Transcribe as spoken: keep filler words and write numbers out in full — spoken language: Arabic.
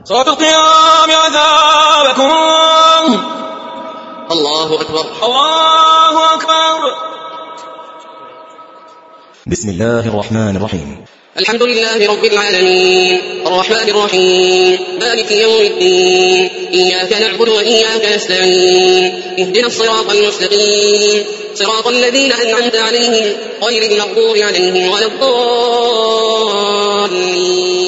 صلاة القيام عذابكم. الله أكبر الله أكبر. بسم الله الرحمن الرحيم. الحمد لله رب العالمين الرحمن الرحيم مالك يوم الدين إياك نعبد وإياك نستعين اهدنا الصراط المستقيم صراط الذين أنعمت عليهم غير المغضوب عليهم ولا الضالين.